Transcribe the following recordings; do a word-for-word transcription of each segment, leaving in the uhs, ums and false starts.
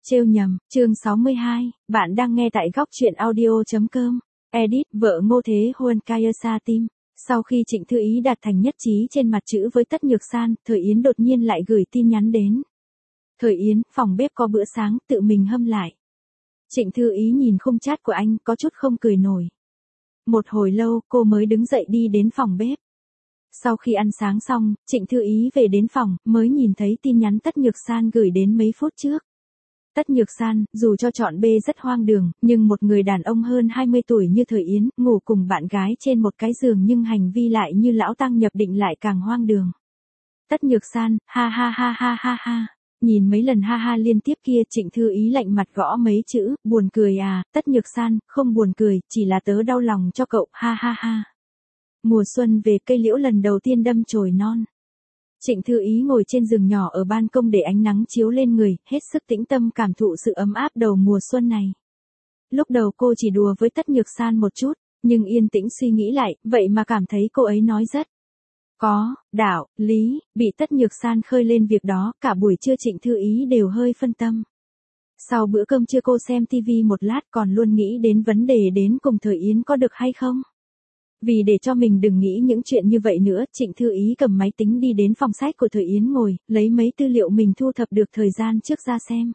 Trêu nhầm, chương sáu mươi hai, bạn đang nghe tại góc truyện audio.com. Edit, vợ Ngô Thế Huân Kayasa Tim. Sau khi Trịnh Thư Ý đạt thành nhất trí trên mặt chữ với Tất Nhược San, Thời Yến đột nhiên lại gửi tin nhắn đến. Thời Yến, phòng bếp có bữa sáng, tự mình hâm lại. Trịnh Thư Ý nhìn khung chat của anh, có chút không cười nổi. Một hồi lâu, cô mới đứng dậy đi đến phòng bếp. Sau khi ăn sáng xong, Trịnh Thư Ý về đến phòng, mới nhìn thấy tin nhắn Tất Nhược San gửi đến mấy phút trước. Tất Nhược San, dù cho chọn B rất hoang đường, nhưng một người đàn ông hơn hai mươi tuổi như Thời Yến, ngủ cùng bạn gái trên một cái giường nhưng hành vi lại như lão tăng nhập định lại càng hoang đường. Tất Nhược San, ha ha ha ha ha ha. Nhìn mấy lần ha ha liên tiếp kia, Trịnh Thư Ý lạnh mặt gõ mấy chữ, buồn cười à, Tất Nhược San, không buồn cười, chỉ là tớ đau lòng cho cậu, ha ha ha. Mùa xuân về, cây liễu lần đầu tiên đâm chồi non. Trịnh Thư Ý ngồi trên giường nhỏ ở ban công để ánh nắng chiếu lên người, hết sức tĩnh tâm cảm thụ sự ấm áp đầu mùa xuân này. Lúc đầu cô chỉ đùa với Tất Nhược San một chút, nhưng yên tĩnh suy nghĩ lại, vậy mà cảm thấy cô ấy nói rất có đạo lý. Bị Tất Nhược San khơi lên việc đó, cả buổi trưa Trịnh Thư Ý đều hơi phân tâm. Sau bữa cơm trưa cô xem tivi một lát còn luôn nghĩ đến vấn đề đến cùng Thời Yến có được hay không. Vì để cho mình đừng nghĩ những chuyện như vậy nữa, Trịnh Thư Ý cầm máy tính đi đến phòng sách của Thời Yến ngồi, lấy mấy tư liệu mình thu thập được thời gian trước ra xem.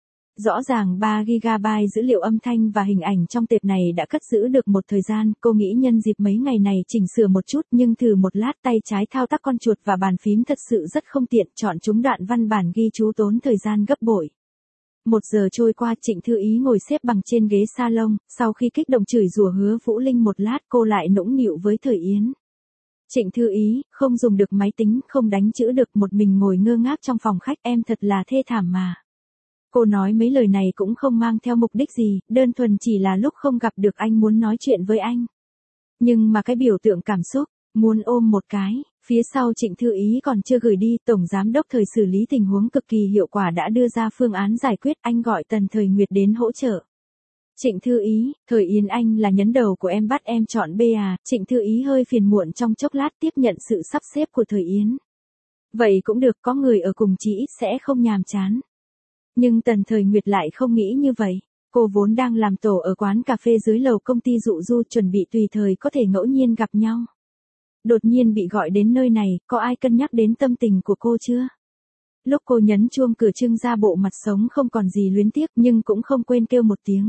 Rõ ràng ba gi-ga-bai dữ liệu âm thanh và hình ảnh trong tệp này đã cất giữ được một thời gian, cô nghĩ nhân dịp mấy ngày này chỉnh sửa một chút, nhưng thử một lát tay trái thao tác con chuột và bàn phím thật sự rất không tiện, chọn chúng đoạn văn bản ghi chú tốn thời gian gấp bội. Một giờ trôi qua, Trịnh Thư Ý ngồi xếp bằng trên ghế salon, sau khi kích động chửi rủa Hứa Vũ Linh một lát cô lại nũng nịu với Thời Yến. Trịnh Thư Ý, không dùng được máy tính, không đánh chữ được, một mình ngồi ngơ ngác trong phòng khách, em thật là thê thảm mà. Cô nói mấy lời này cũng không mang theo mục đích gì, đơn thuần chỉ là lúc không gặp được anh muốn nói chuyện với anh. Nhưng mà cái biểu tượng cảm xúc, muốn ôm một cái. Phía sau Trịnh Thư Ý còn chưa gửi đi, Tổng Giám đốc Thời xử lý tình huống cực kỳ hiệu quả đã đưa ra phương án giải quyết, anh gọi Tần Thời Nguyệt đến hỗ trợ. Trịnh Thư Ý, Thời Yến anh là nhấn đầu của em bắt em chọn B à, Trịnh Thư Ý hơi phiền muộn trong chốc lát tiếp nhận sự sắp xếp của Thời Yến. Vậy cũng được, có người ở cùng chị ít sẽ không nhàm chán. Nhưng Tần Thời Nguyệt lại không nghĩ như vậy. Cô vốn đang làm tổ ở quán cà phê dưới lầu công ty Dụ Du, chuẩn bị tùy thời có thể ngẫu nhiên gặp nhau. Đột nhiên bị gọi đến nơi này, có ai cân nhắc đến tâm tình của cô chưa? Lúc cô nhấn chuông cửa trưng ra bộ mặt sống không còn gì luyến tiếc, nhưng cũng không quên kêu một tiếng.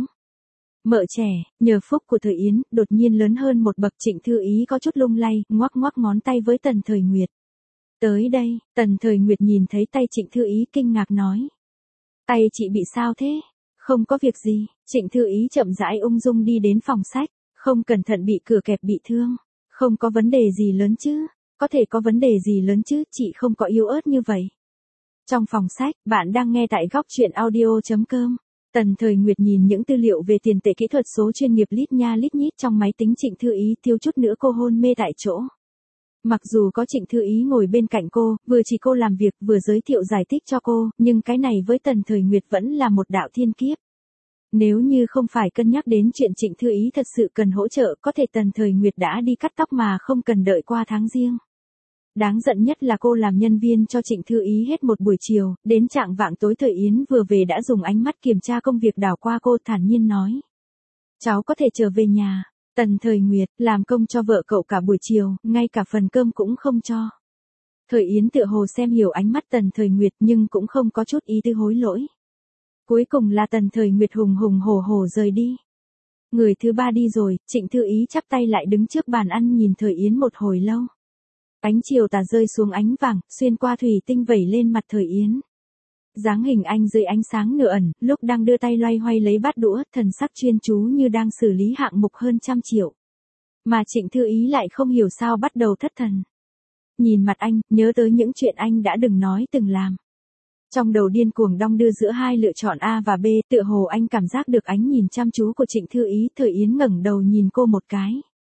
Mợ trẻ, nhờ phúc của Thời Yến, đột nhiên lớn hơn một bậc. Trịnh Thư Ý có chút lung lay, ngoắc ngoắc ngón tay với Tần Thời Nguyệt. Tới đây, Tần Thời Nguyệt nhìn thấy tay Trịnh Thư Ý kinh ngạc nói. Tay chị bị sao thế? Không có việc gì. Trịnh Thư Ý chậm rãi ung dung đi đến phòng sách, không cẩn thận bị cửa kẹp bị thương. Không có vấn đề gì lớn chứ, có thể có vấn đề gì lớn chứ, chị không có yếu ớt như vậy. Trong phòng sách, bạn đang nghe tại góc truyện audio.com. Tần Thời Nguyệt nhìn những tư liệu về tiền tệ kỹ thuật số chuyên nghiệp lít nha lít nhít trong máy tính Trịnh Thư Ý, thiếu chút nữa cô hôn mê tại chỗ. Mặc dù có Trịnh Thư Ý ngồi bên cạnh cô, vừa chỉ cô làm việc vừa giới thiệu giải thích cho cô, nhưng cái này với Tần Thời Nguyệt vẫn là một đạo thiên kiếp. Nếu như không phải cân nhắc đến chuyện Trịnh Thư Ý thật sự cần hỗ trợ, có thể Tần Thời Nguyệt đã đi cắt tóc mà không cần đợi qua tháng riêng. Đáng giận nhất là cô làm nhân viên cho Trịnh Thư Ý hết một buổi chiều, đến trạng vạng tối Thời Yến vừa về đã dùng ánh mắt kiểm tra công việc đảo qua cô, thản nhiên nói. Cháu có thể trở về nhà. Tần Thời Nguyệt, làm công cho vợ cậu cả buổi chiều, ngay cả phần cơm cũng không cho. Thời Yến tựa hồ xem hiểu ánh mắt Tần Thời Nguyệt nhưng cũng không có chút ý tư hối lỗi. Cuối cùng là Tần Thời Nguyệt hùng hùng hổ hổ rời đi. Người thứ ba đi rồi, Trịnh Thư Ý chắp tay lại đứng trước bàn ăn nhìn Thời Yến một hồi lâu. Ánh chiều tà rơi xuống ánh vàng, xuyên qua thủy tinh vẩy lên mặt Thời Yến. Dáng hình anh dưới ánh sáng nửa ẩn, lúc đang đưa tay loay hoay lấy bát đũa, thần sắc chuyên chú như đang xử lý hạng mục hơn trăm triệu. Mà Trịnh Thư Ý lại không hiểu sao bắt đầu thất thần. Nhìn mặt anh, nhớ tới những chuyện anh đã từng nói từng làm. Trong đầu điên cuồng đong đưa giữa hai lựa chọn A và B, tựa hồ anh cảm giác được ánh nhìn chăm chú của Trịnh Thư Ý. Thời Yến ngẩng đầu nhìn cô một cái.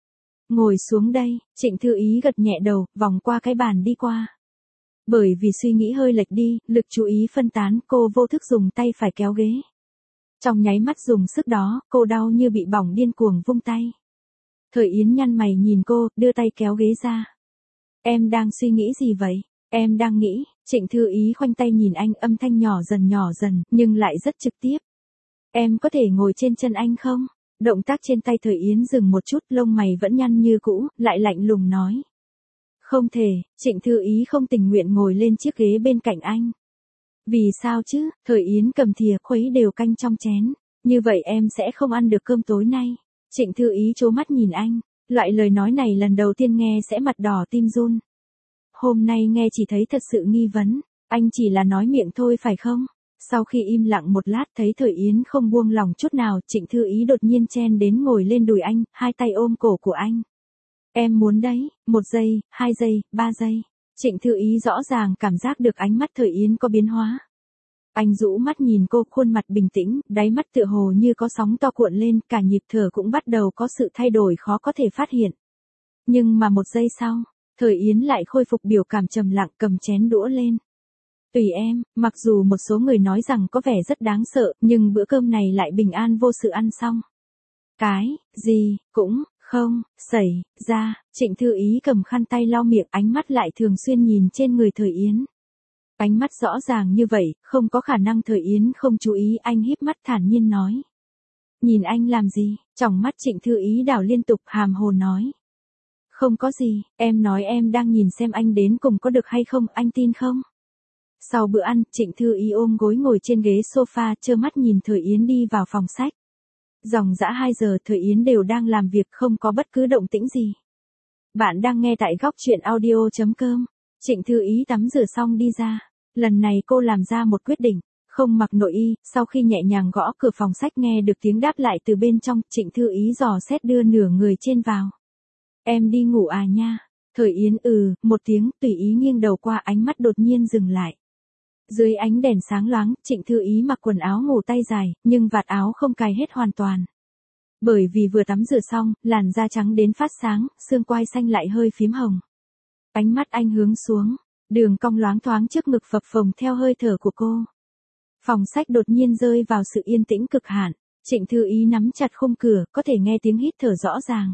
Ngồi xuống đây, Trịnh Thư Ý gật nhẹ đầu, vòng qua cái bàn đi qua. Bởi vì suy nghĩ hơi lệch đi, lực chú ý phân tán, cô vô thức dùng tay phải kéo ghế. Trong nháy mắt dùng sức đó, cô đau như bị bỏng điên cuồng vung tay. Thời Yến nhăn mày nhìn cô, đưa tay kéo ghế ra. Em đang suy nghĩ gì vậy? Em đang nghĩ, Trịnh Thư Ý khoanh tay nhìn anh, âm thanh nhỏ dần nhỏ dần, nhưng lại rất trực tiếp. Em có thể ngồi trên chân anh không? Động tác trên tay Thời Yến dừng một chút, lông mày vẫn nhăn như cũ, lại lạnh lùng nói. Không thể. Trịnh Thư Ý không tình nguyện ngồi lên chiếc ghế bên cạnh anh. Vì sao chứ? Thời Yến cầm thìa khuấy đều canh trong chén. Như vậy em sẽ không ăn được cơm tối nay. Trịnh Thư Ý trố mắt nhìn anh. Loại lời nói này lần đầu tiên nghe sẽ mặt đỏ tim run. Hôm nay nghe chỉ thấy thật sự nghi vấn. Anh chỉ là nói miệng thôi phải không? Sau khi im lặng một lát thấy Thời Yến không buông lòng chút nào, Trịnh Thư Ý đột nhiên chen đến ngồi lên đùi anh, hai tay ôm cổ của anh. Em muốn đấy. Một giây, hai giây, ba giây. Trịnh Thư Ý rõ ràng cảm giác được ánh mắt Thời Yến có biến hóa. Anh rũ mắt nhìn cô, khuôn mặt bình tĩnh, đáy mắt tựa hồ như có sóng to cuộn lên, cả nhịp thở cũng bắt đầu có sự thay đổi khó có thể phát hiện. Nhưng mà một giây sau, Thời Yến lại khôi phục biểu cảm trầm lặng, cầm chén đũa lên. Tùy em. Mặc dù một số người nói rằng có vẻ rất đáng sợ, nhưng bữa cơm này lại bình an vô sự ăn xong. Cái gì cũng không xảy ra. Trịnh Thư Ý cầm khăn tay lau miệng, ánh mắt lại thường xuyên nhìn trên người Thời Yến. Ánh mắt rõ ràng như vậy, không có khả năng Thời Yến không chú ý. Anh híp mắt thản nhiên nói. Nhìn anh làm gì? Tròng mắt Trịnh Thư Ý đảo liên tục, hàm hồ nói. Không có gì, em nói em đang nhìn xem anh đến cùng có được hay không, anh tin không? Sau bữa ăn, Trịnh Thư Ý ôm gối ngồi trên ghế sofa, trơ mắt nhìn Thời Yến đi vào phòng sách. Dòng dã hai giờ Thời Yến đều đang làm việc, không có bất cứ động tĩnh gì. Bạn đang nghe tại góc truyện audio chấm com. Trịnh Thư Ý tắm rửa xong đi ra. Lần này cô làm ra một quyết định, không mặc nội y. Sau khi nhẹ nhàng gõ cửa phòng sách nghe được tiếng đáp lại từ bên trong, Trịnh Thư Ý dò xét đưa nửa người trên vào. Em đi ngủ à nha? Thời Yến ừ, một tiếng, tùy ý nghiêng đầu qua, ánh mắt đột nhiên dừng lại. Dưới ánh đèn sáng loáng, Trịnh Thư Ý mặc quần áo ngủ tay dài, nhưng vạt áo không cài hết hoàn toàn. Bởi vì vừa tắm rửa xong, làn da trắng đến phát sáng, xương quai xanh lại hơi phím hồng. Ánh mắt anh hướng xuống, đường cong loáng thoáng trước ngực phập phồng theo hơi thở của cô. Phòng sách đột nhiên rơi vào sự yên tĩnh cực hạn. Trịnh Thư Ý nắm chặt khung cửa, có thể nghe tiếng hít thở rõ ràng.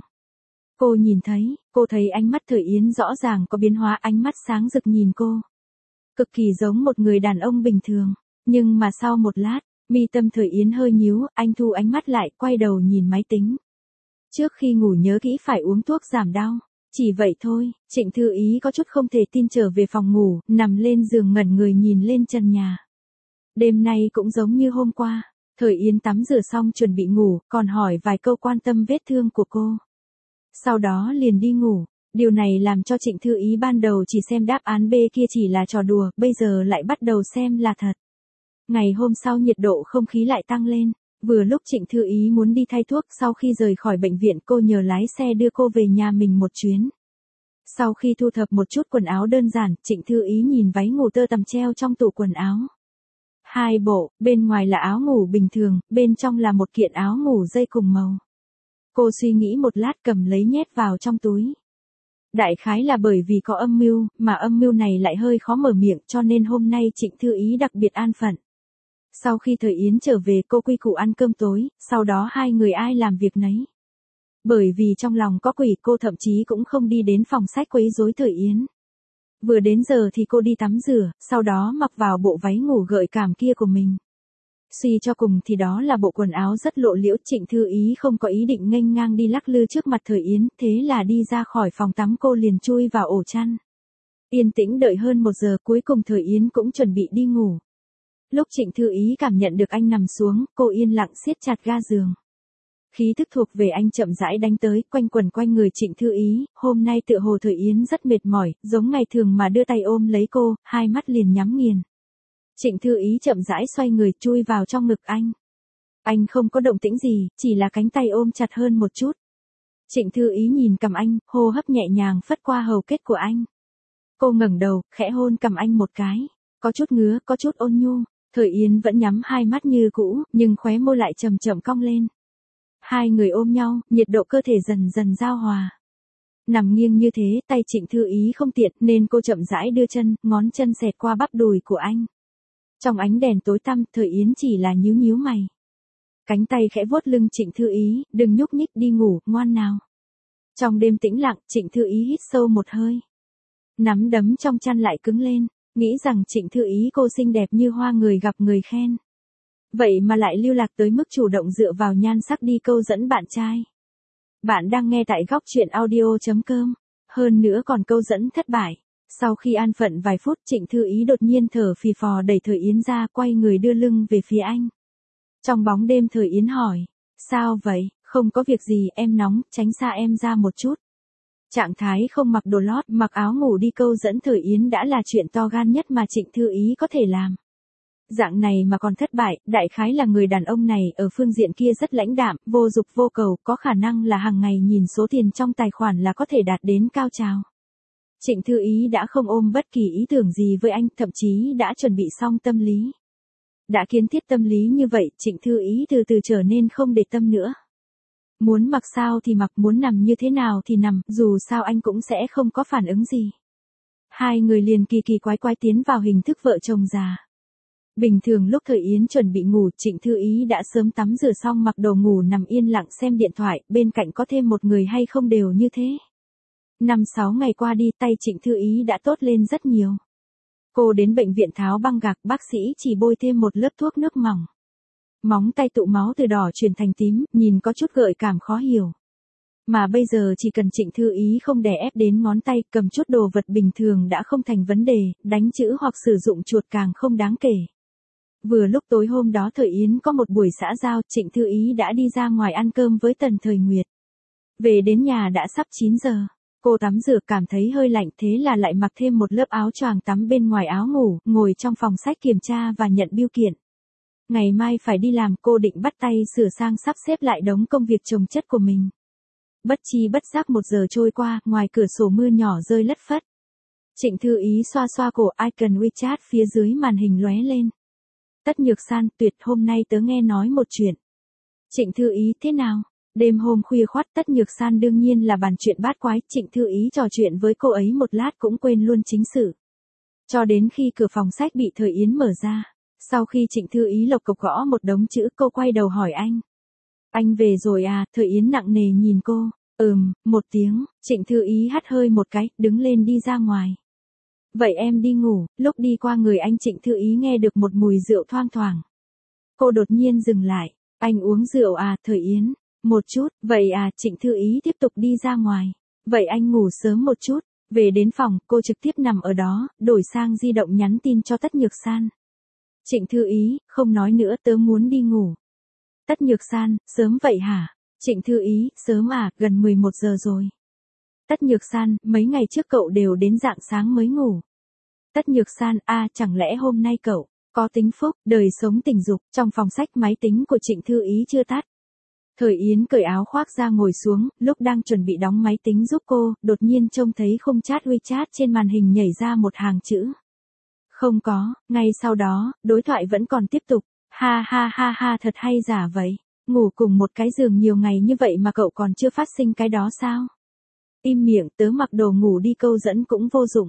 Cô nhìn thấy, cô thấy ánh mắt Thời Yến rõ ràng có biến hóa, ánh mắt sáng rực nhìn cô. Cực kỳ giống một người đàn ông bình thường. Nhưng mà sau một lát, mi tâm Thời Yến hơi nhíu, anh thu ánh mắt lại, quay đầu nhìn máy tính. Trước khi ngủ nhớ kỹ phải uống thuốc giảm đau. Chỉ vậy thôi. Trịnh Thư Ý có chút không thể tin trở về phòng ngủ, nằm lên giường ngẩn người nhìn lên trần nhà. Đêm nay cũng giống như hôm qua. Thời Yến tắm rửa xong chuẩn bị ngủ, còn hỏi vài câu quan tâm vết thương của cô. Sau đó liền đi ngủ. Điều này làm cho Trịnh Thư Ý ban đầu chỉ xem đáp án B kia chỉ là trò đùa, bây giờ lại bắt đầu xem là thật. Ngày hôm sau nhiệt độ không khí lại tăng lên. Vừa lúc Trịnh Thư Ý muốn đi thay thuốc, sau khi rời khỏi bệnh viện cô nhờ lái xe đưa cô về nhà mình một chuyến. Sau khi thu thập một chút quần áo đơn giản, Trịnh Thư Ý nhìn váy ngủ tơ tằm treo trong tủ quần áo. Hai bộ, bên ngoài là áo ngủ bình thường, bên trong là một kiện áo ngủ dây cùng màu. Cô suy nghĩ một lát cầm lấy nhét vào trong túi. Đại khái là bởi vì có âm mưu, mà âm mưu này lại hơi khó mở miệng, cho nên hôm nay Trịnh Thư Ý đặc biệt an phận. Sau khi Thời Yến trở về cô quy củ ăn cơm tối, sau đó hai người ai làm việc nấy. Bởi vì trong lòng có quỷ cô thậm chí cũng không đi đến phòng sách quấy rối Thời Yến. Vừa đến giờ thì cô đi tắm rửa, sau đó mặc vào bộ váy ngủ gợi cảm kia của mình. Suy cho cùng thì đó là bộ quần áo rất lộ liễu. Trịnh Thư Ý không có ý định nghênh ngang đi lắc lư trước mặt Thời Yến, thế là đi ra khỏi phòng tắm cô liền chui vào ổ chăn. Yên tĩnh đợi hơn một giờ, cuối cùng Thời Yến cũng chuẩn bị đi ngủ. Lúc Trịnh Thư Ý cảm nhận được anh nằm xuống, cô yên lặng siết chặt ga giường. Khí thức thuộc về anh chậm rãi đánh tới, quanh quẩn quanh người Trịnh Thư Ý. Hôm nay tựa hồ Thời Yến rất mệt mỏi, giống ngày thường mà đưa tay ôm lấy cô, hai mắt liền nhắm nghiền. Trịnh Thư Ý chậm rãi xoay người chui vào trong ngực anh. Anh không có động tĩnh gì, chỉ là cánh tay ôm chặt hơn một chút. Trịnh Thư Ý nhìn cằm anh, hô hấp nhẹ nhàng phất qua hầu kết của anh. Cô ngẩng đầu, khẽ hôn cằm anh một cái. Có chút ngứa, có chút ôn nhu. Thời Yến vẫn nhắm hai mắt như cũ, nhưng khóe môi lại chậm chậm cong lên. Hai người ôm nhau, nhiệt độ cơ thể dần dần giao hòa. Nằm nghiêng như thế, tay Trịnh Thư Ý không tiện, nên cô chậm rãi đưa chân, ngón chân xẹt qua bắp đùi của anh. Trong ánh đèn tối tăm, Thời Yến chỉ là nhíu nhíu mày. Cánh tay khẽ vuốt lưng Trịnh Thư Ý, đừng nhúc nhích, đi ngủ, ngoan nào. Trong đêm tĩnh lặng, Trịnh Thư Ý hít sâu một hơi. Nắm đấm trong chăn lại cứng lên. Nghĩ rằng Trịnh Thư Ý cô xinh đẹp như hoa người gặp người khen. Vậy mà lại lưu lạc tới mức chủ động dựa vào nhan sắc đi câu dẫn bạn trai. Bạn đang nghe tại góc truyện audio.com. Hơn nữa còn câu dẫn thất bại. Sau khi an phận vài phút, Trịnh Thư Ý đột nhiên thở phì phò đẩy Thời Yến ra, quay người đưa lưng về phía anh. Trong bóng đêm Thời Yến hỏi, sao vậy, không có việc gì, em nóng, tránh xa em ra một chút. Trạng thái không mặc đồ lót, mặc áo ngủ đi câu dẫn Thời Yến đã là chuyện to gan nhất mà Trịnh Thư Ý có thể làm. Dạng này mà còn thất bại, đại khái là người đàn ông này ở phương diện kia rất lãnh đạm, vô dục vô cầu, có khả năng là hàng ngày nhìn số tiền trong tài khoản là có thể đạt đến cao trào. Trịnh Thư Ý đã không ôm bất kỳ ý tưởng gì với anh, thậm chí đã chuẩn bị xong tâm lý. Đã kiến thiết tâm lý như vậy, Trịnh Thư Ý từ từ trở nên không để tâm nữa. Muốn mặc sao thì mặc, muốn nằm như thế nào thì nằm, dù sao anh cũng sẽ không có phản ứng gì. Hai người liền kỳ kỳ quái quái tiến vào hình thức vợ chồng già. Bình thường lúc Thời Yến chuẩn bị ngủ, Trịnh Thư Ý đã sớm tắm rửa xong mặc đồ ngủ nằm yên lặng xem điện thoại, bên cạnh có thêm một người hay không đều như thế. Năm sáu ngày qua đi, tay Trịnh Thư Ý đã tốt lên rất nhiều. Cô đến bệnh viện tháo băng gạc, bác sĩ chỉ bôi thêm một lớp thuốc nước mỏng. Móng tay tụ máu từ đỏ chuyển thành tím, nhìn có chút gợi cảm khó hiểu. Mà bây giờ chỉ cần Trịnh Thư Ý không đè ép đến ngón tay, cầm chút đồ vật bình thường đã không thành vấn đề, đánh chữ hoặc sử dụng chuột càng không đáng kể. Vừa lúc tối hôm đó Thời Yến có một buổi xã giao, Trịnh Thư Ý đã đi ra ngoài ăn cơm với Tần Thời Nguyệt. Về đến nhà đã sắp chín giờ. Cô tắm rửa cảm thấy hơi lạnh, thế là lại mặc thêm một lớp áo choàng tắm bên ngoài áo ngủ, ngồi trong phòng sách kiểm tra và nhận bưu kiện. Ngày mai phải đi làm, cô định bắt tay sửa sang sắp xếp lại đống công việc chồng chất của mình. Bất chi bất giác một giờ trôi qua, ngoài cửa sổ mưa nhỏ rơi lất phất. Trịnh Thư Ý xoa xoa cổ, icon WeChat phía dưới màn hình lóe lên. Tất Nhược San, tuyệt, hôm nay tớ nghe nói một chuyện. Trịnh Thư Ý, thế nào? Đêm hôm khuya khoắt, Tất Nhược San đương nhiên là bàn chuyện bát quái, Trịnh Thư Ý trò chuyện với cô ấy một lát cũng quên luôn chính sự. Cho đến khi cửa phòng sách bị Thời Yến mở ra. Sau khi Trịnh Thư Ý lộc cộc gõ một đống chữ, cô quay đầu hỏi anh. Anh về rồi à? Thời Yến nặng nề nhìn cô. Ừm, một tiếng. Trịnh Thư Ý hắt hơi một cái, đứng lên đi ra ngoài. Vậy em đi ngủ. Lúc đi qua người anh, Trịnh Thư Ý nghe được một mùi rượu thoang thoảng. Cô đột nhiên dừng lại. Anh uống rượu à? Thời Yến. Một chút. Vậy à? Trịnh Thư Ý tiếp tục đi ra ngoài. Vậy anh ngủ sớm một chút. Về đến phòng, cô trực tiếp nằm ở đó, đổi sang di động nhắn tin cho Tất Nhược San. Trịnh Thư Ý, không nói nữa, tớ muốn đi ngủ. Tất Nhược San, sớm vậy hả? Trịnh Thư Ý, sớm à, gần mười một giờ rồi. Tất Nhược San, mấy ngày trước cậu đều đến rạng sáng mới ngủ. Tất Nhược San, a à, chẳng lẽ hôm nay cậu có tính phúc, đời sống tình dục. Trong phòng sách máy tính của Trịnh Thư Ý chưa tắt. Thời Yến cởi áo khoác ra ngồi xuống, lúc đang chuẩn bị đóng máy tính giúp cô, đột nhiên trông thấy khung chat WeChat trên màn hình nhảy ra một hàng chữ. Không có, ngay sau đó, đối thoại vẫn còn tiếp tục. Ha ha ha ha, thật hay giả vậy. Ngủ cùng một cái giường nhiều ngày như vậy mà cậu còn chưa phát sinh cái đó sao? Im miệng, tớ mặc đồ ngủ đi câu dẫn cũng vô dụng.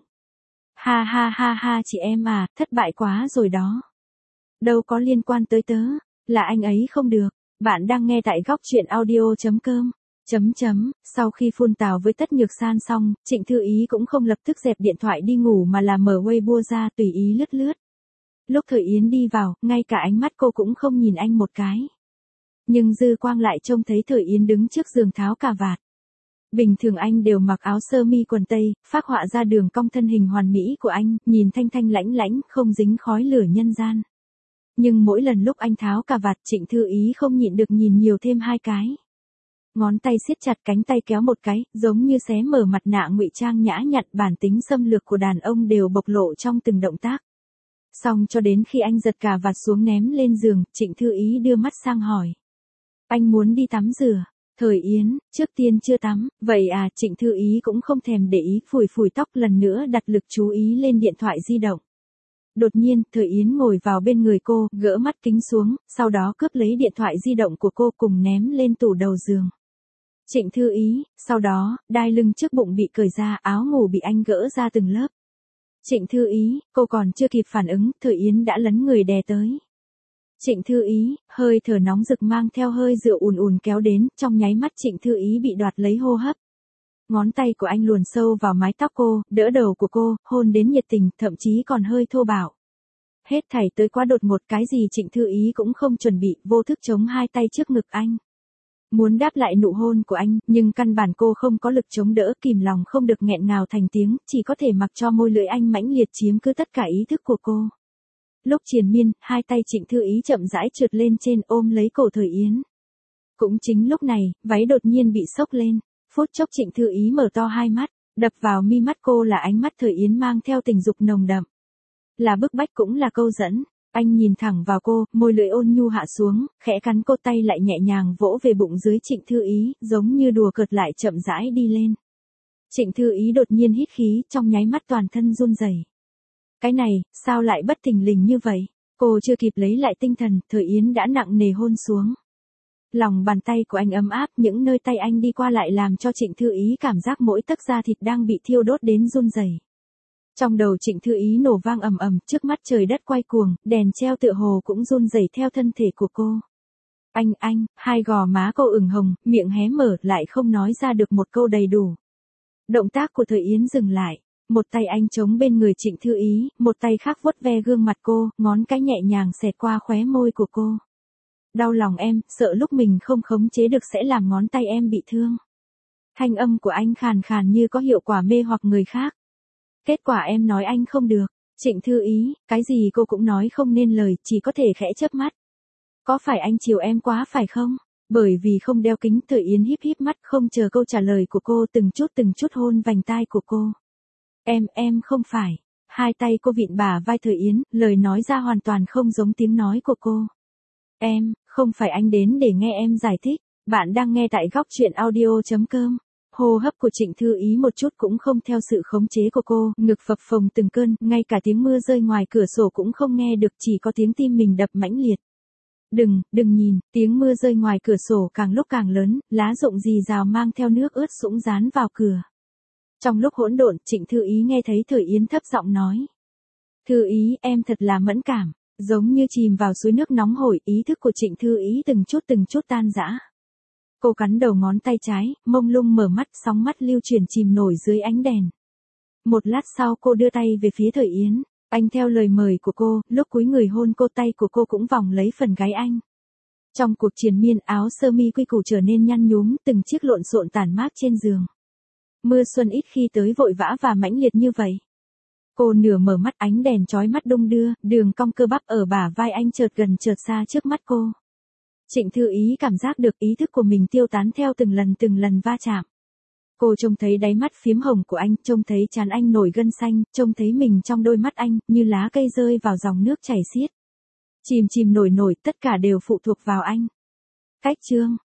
Ha ha ha ha, chị em à, thất bại quá rồi đó. Đâu có liên quan tới tớ, là anh ấy không được. Bạn đang nghe tại góc truyện audio.com. Chấm chấm, sau khi phun tào với Tất Nhược San xong, Trịnh Thư Ý cũng không lập tức dẹp điện thoại đi ngủ mà là mở Weibo ra tùy ý lướt lướt. Lúc Thời Yến đi vào, ngay cả ánh mắt cô cũng không nhìn anh một cái. Nhưng dư quang lại trông thấy Thời Yến đứng trước giường tháo cà vạt. Bình thường anh đều mặc áo sơ mi quần tây, phác họa ra đường cong thân hình hoàn mỹ của anh, nhìn thanh thanh lãnh lãnh, không dính khói lửa nhân gian. Nhưng mỗi lần lúc anh tháo cà vạt, Trịnh Thư Ý không nhịn được nhìn nhiều thêm hai cái. Ngón tay siết chặt cánh tay kéo một cái, giống như xé mở mặt nạ ngụy trang nhã nhặn, bản tính xâm lược của đàn ông đều bộc lộ trong từng động tác. Xong cho đến khi anh giật cà vạt xuống ném lên giường, Trịnh Thư Ý đưa mắt sang hỏi. Anh muốn đi tắm rửa. Thời Yến, trước tiên chưa tắm, vậy à? Trịnh Thư Ý cũng không thèm để ý, phủi phủi tóc, lần nữa đặt lực chú ý lên điện thoại di động. Đột nhiên, Thời Yến ngồi vào bên người cô, gỡ mắt kính xuống, sau đó cướp lấy điện thoại di động của cô cùng ném lên tủ đầu giường. Trịnh Thư Ý, sau đó, đai lưng trước bụng bị cởi ra, áo ngủ bị anh gỡ ra từng lớp. Trịnh Thư Ý, cô còn chưa kịp phản ứng, Thời Yến đã lấn người đè tới. Trịnh Thư Ý, hơi thở nóng rực mang theo hơi rượu ùn ùn kéo đến, trong nháy mắt Trịnh Thư Ý bị đoạt lấy hô hấp. Ngón tay của anh luồn sâu vào mái tóc cô, đỡ đầu của cô, hôn đến nhiệt tình, thậm chí còn hơi thô bạo. Hết thảy tới quá đột ngột, cái gì Trịnh Thư Ý cũng không chuẩn bị, vô thức chống hai tay trước ngực anh. Muốn đáp lại nụ hôn của anh, nhưng căn bản cô không có lực chống đỡ, kìm lòng không được nghẹn ngào thành tiếng, chỉ có thể mặc cho môi lưỡi anh mãnh liệt chiếm cứ tất cả ý thức của cô. Lúc triền miên, hai tay Trịnh Thư Ý chậm rãi trượt lên trên ôm lấy cổ Thời Yến. Cũng chính lúc này, váy đột nhiên bị xốc lên, phút chốc Trịnh Thư Ý mở to hai mắt, đập vào mi mắt cô là ánh mắt Thời Yến mang theo tình dục nồng đậm. Là bức bách cũng là câu dẫn. Anh nhìn thẳng vào cô, môi lưỡi ôn nhu hạ xuống, khẽ cắn cô, tay lại nhẹ nhàng vỗ về bụng dưới Trịnh Thư Ý, giống như đùa cợt lại chậm rãi đi lên. Trịnh Thư Ý đột nhiên hít khí, trong nháy mắt toàn thân run rẩy. Cái này, sao lại bất thình lình như vậy? Cô chưa kịp lấy lại tinh thần, Thời Yến đã nặng nề hôn xuống. Lòng bàn tay của anh ấm áp, những nơi tay anh đi qua lại làm cho Trịnh Thư Ý cảm giác mỗi tấc da thịt đang bị thiêu đốt đến run rẩy. Trong đầu Trịnh Thư Ý nổ vang ầm ầm, trước mắt trời đất quay cuồng, đèn treo tựa hồ cũng run rẩy theo thân thể của cô. Anh anh, hai gò má cô ửng hồng, miệng hé mở, lại không nói ra được một câu đầy đủ. Động tác của Thời Yến dừng lại, một tay anh chống bên người Trịnh Thư Ý, một tay khác vuốt ve gương mặt cô, ngón cái nhẹ nhàng xẹt qua khóe môi của cô. Đau lòng em, sợ lúc mình không khống chế được sẽ làm ngón tay em bị thương. Thanh âm của anh khàn khàn như có hiệu quả mê hoặc người khác. Kết quả em nói anh không được. Trịnh Thư Ý, cái gì cô cũng nói không nên lời, chỉ có thể khẽ chớp mắt. Có phải anh chiều em quá phải không? Bởi vì không đeo kính, Thời Yến híp híp mắt, không chờ câu trả lời của cô, từng chút từng chút hôn vành tai của cô. Em, em không phải. Hai tay cô vịn bả vai Thời Yến, lời nói ra hoàn toàn không giống tiếng nói của cô. Em, không phải anh đến để nghe em giải thích. Bạn đang nghe tại góc truyện audio chấm com. Hô hấp của Trịnh Thư Ý một chút cũng không theo sự khống chế của cô, ngực phập phồng từng cơn, ngay cả tiếng mưa rơi ngoài cửa sổ cũng không nghe được, chỉ có tiếng tim mình đập mãnh liệt. Đừng, đừng nhìn, tiếng mưa rơi ngoài cửa sổ càng lúc càng lớn, lá rụng rì rào mang theo nước ướt sũng dán vào cửa. Trong lúc hỗn độn, Trịnh Thư Ý nghe thấy Thời Yến thấp giọng nói. Thư Ý, em thật là mẫn cảm, giống như chìm vào suối nước nóng hổi, ý thức của Trịnh Thư Ý từng chút từng chút tan rã. Cô cắn đầu ngón tay trái, mông lung mở mắt, sóng mắt lưu chuyển chìm nổi dưới ánh đèn. Một lát sau cô đưa tay về phía Thời Yến, anh theo lời mời của cô, lúc cúi người hôn cô, tay của cô cũng vòng lấy phần gáy anh. Trong cuộc triền miên, áo sơ mi quy củ trở nên nhăn nhúm, từng chiếc lộn xộn tản mát trên giường. Mưa xuân ít khi tới vội vã và mãnh liệt như vậy. Cô nửa mở mắt, ánh đèn chói mắt đung đưa, đường cong cơ bắp ở bả vai anh chợt gần chợt xa trước mắt cô. Trịnh Thư Ý cảm giác được ý thức của mình tiêu tán theo từng lần từng lần va chạm. Cô trông thấy đáy mắt phiếm hồng của anh, trông thấy trán anh nổi gân xanh, trông thấy mình trong đôi mắt anh, như lá cây rơi vào dòng nước chảy xiết. Chìm chìm nổi nổi, tất cả đều phụ thuộc vào anh. Cách chương.